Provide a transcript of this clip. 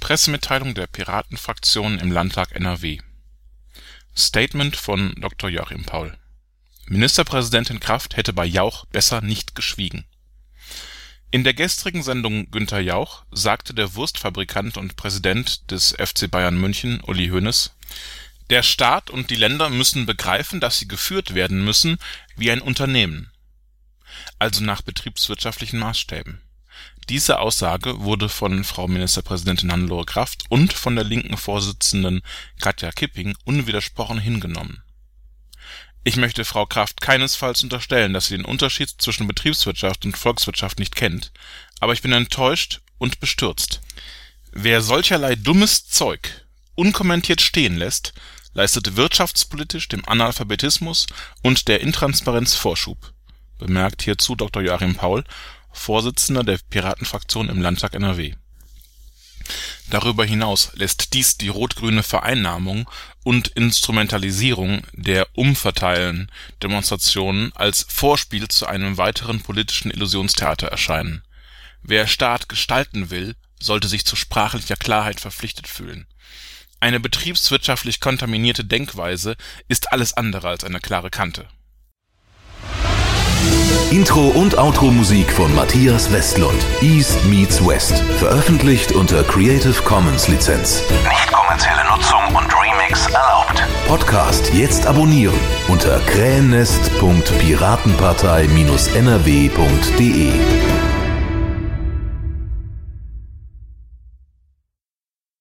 Pressemitteilung der Piratenfraktion im Landtag NRW. Statement von Dr. Joachim Paul. Ministerpräsidentin Kraft hätte bei Jauch besser nicht geschwiegen. In der gestrigen Sendung Günther Jauch sagte der Wurstfabrikant und Präsident des FC Bayern München, Uli Hoeneß: Der Staat und die Länder müssen begreifen, dass sie geführt werden müssen wie ein Unternehmen, also nach betriebswirtschaftlichen Maßstäben. Diese Aussage wurde von Frau Ministerpräsidentin Hannelore Kraft und von der linken Vorsitzenden Katja Kipping unwidersprochen hingenommen. Ich möchte Frau Kraft keinesfalls unterstellen, dass sie den Unterschied zwischen Betriebswirtschaft und Volkswirtschaft nicht kennt, aber ich bin enttäuscht und bestürzt. Wer solcherlei dummes Zeug unkommentiert stehen lässt, leistet wirtschaftspolitisch dem Analphabetismus und der Intransparenz Vorschub, bemerkt hierzu Dr. Joachim Paul, Vorsitzender der Piratenfraktion im Landtag NRW. Darüber hinaus lässt dies die rot-grüne Vereinnahmung und Instrumentalisierung der Umverteilen-Demonstrationen als Vorspiel zu einem weiteren politischen Illusionstheater erscheinen. Wer Staat gestalten will, sollte sich zu sprachlicher Klarheit verpflichtet fühlen. Eine betriebswirtschaftlich kontaminierte Denkweise ist alles andere als eine klare Kante. Intro und Outro-Musik von Matthias Westlund. East meets West. Veröffentlicht unter Creative Commons Lizenz. Nicht kommerzielle Nutzung und Remix erlaubt. Podcast jetzt abonnieren unter krähennest.piratenpartei-nrw.de.